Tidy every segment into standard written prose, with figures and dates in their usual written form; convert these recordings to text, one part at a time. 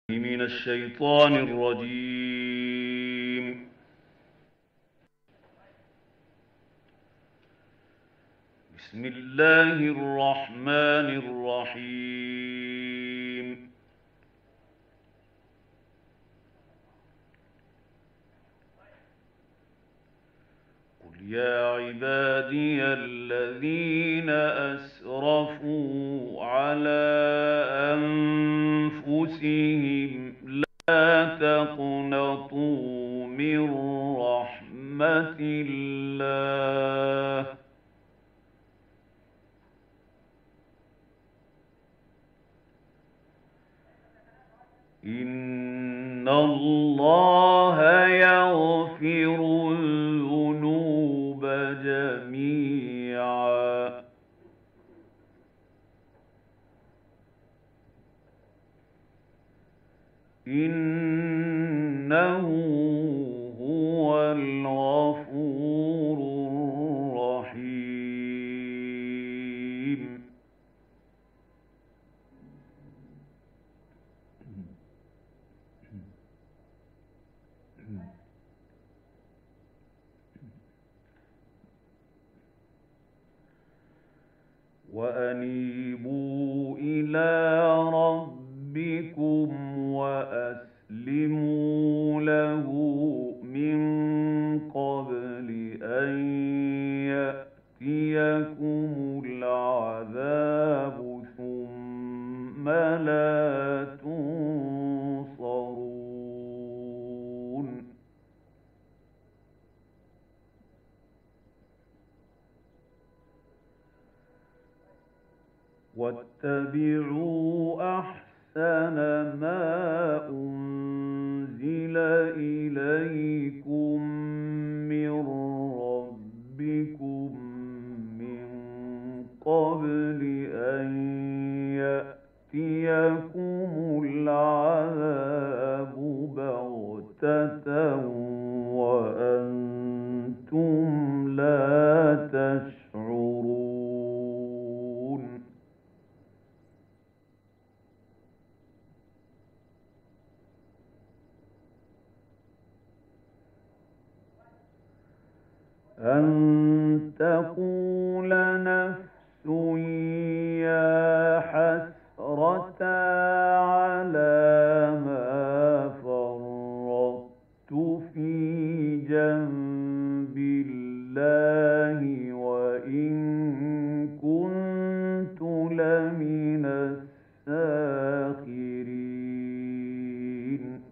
من الشيطان الرجيم. بسم الله الرحمن الرحيم. قل يا عبادي الذين أسرفوا على أنفسهم لا تقنطوا من رحمة الله. إن الله يغفر الذنوب جميعا إنه هو الغفور الرحيم. وأنيبوا إلى ربكم وأسلموا له من قبل أن يأتيكم العذاب ثم لا تنصرون. واتبعوا أحسن ما أنزل إليكم من ربكم من قبل أن يأتيكم العذاب بغتة وأنتم لا تشعرون. أن تقول نفس يا حسرة على ما فرطت في جنب الله وإن كنت لمن الساخرين.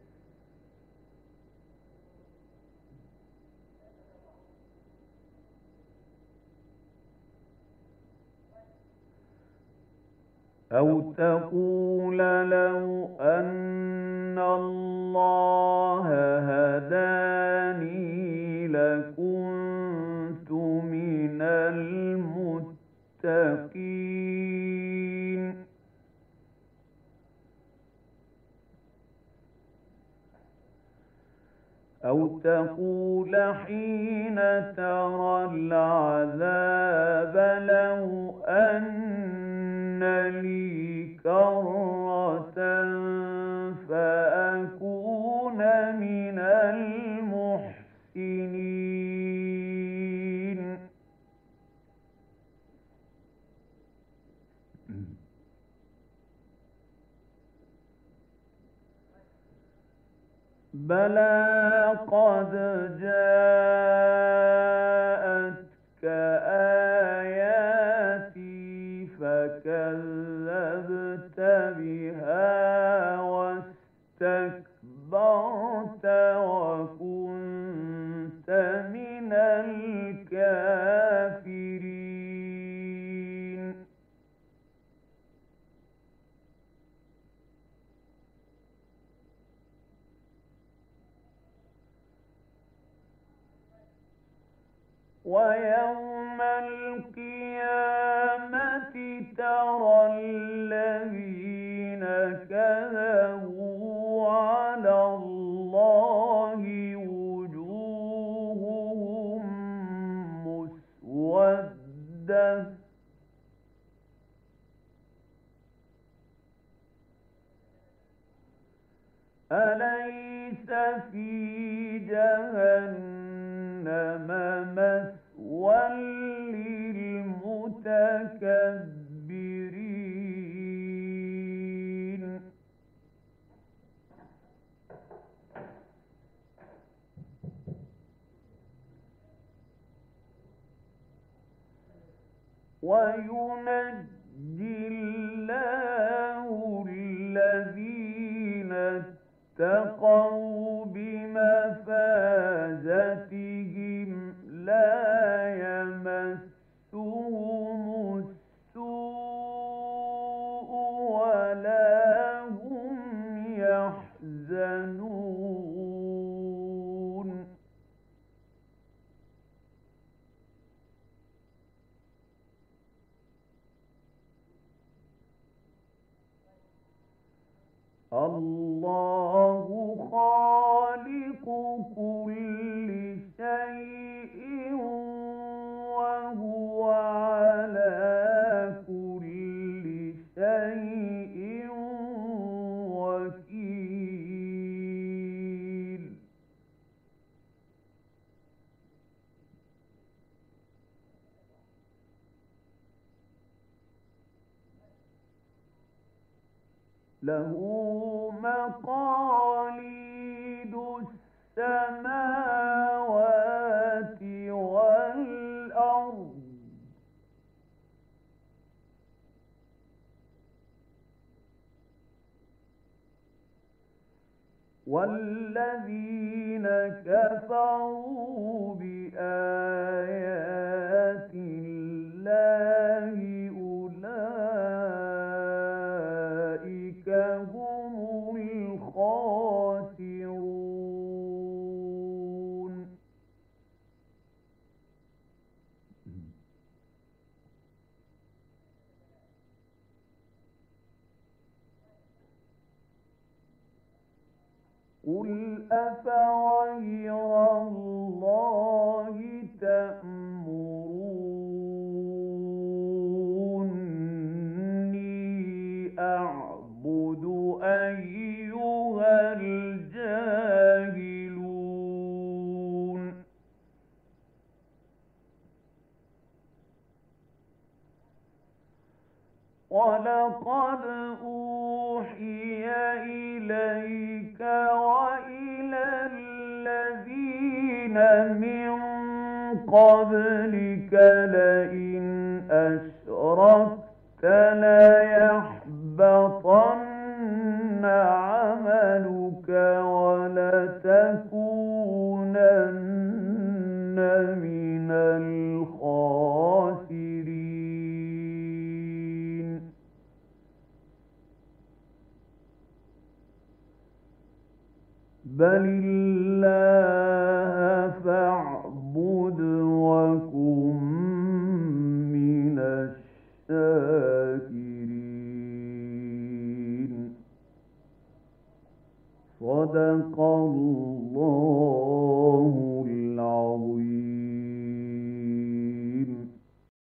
أو تقول لو أن الله هداني لكنت من المتقين. أو تقول حين ترى العذاب لو أن لي كرة فأكون من المحسنين. بلى قد جاءتك آياتي فكذبت بها واستكبرت وكنت من الكافرين. ويوم القيامة ترى الذين كذبوا على الله وجوههم مسودة أليس في جهنم مثوى للمتكبرين وينجي الله الذين اتقوا بمفازتهم لا يمسهم السوء ولا هم يحزنون الله خالق كل شيء وهو على كل شيء وكيل له مقاليد السماوات والأرض والذين كفروا بآيات الله أولئك هم الخاسرون قل أفغير الله تأمروني أعبد أيها الجاهلون ولقد أوحي إليك وإلى الذين من قبلك لئن أشركت ليحبطن عملك ولتكونن من الخاسرين بل الله فاعبد وكن من الشاكرين صدق الله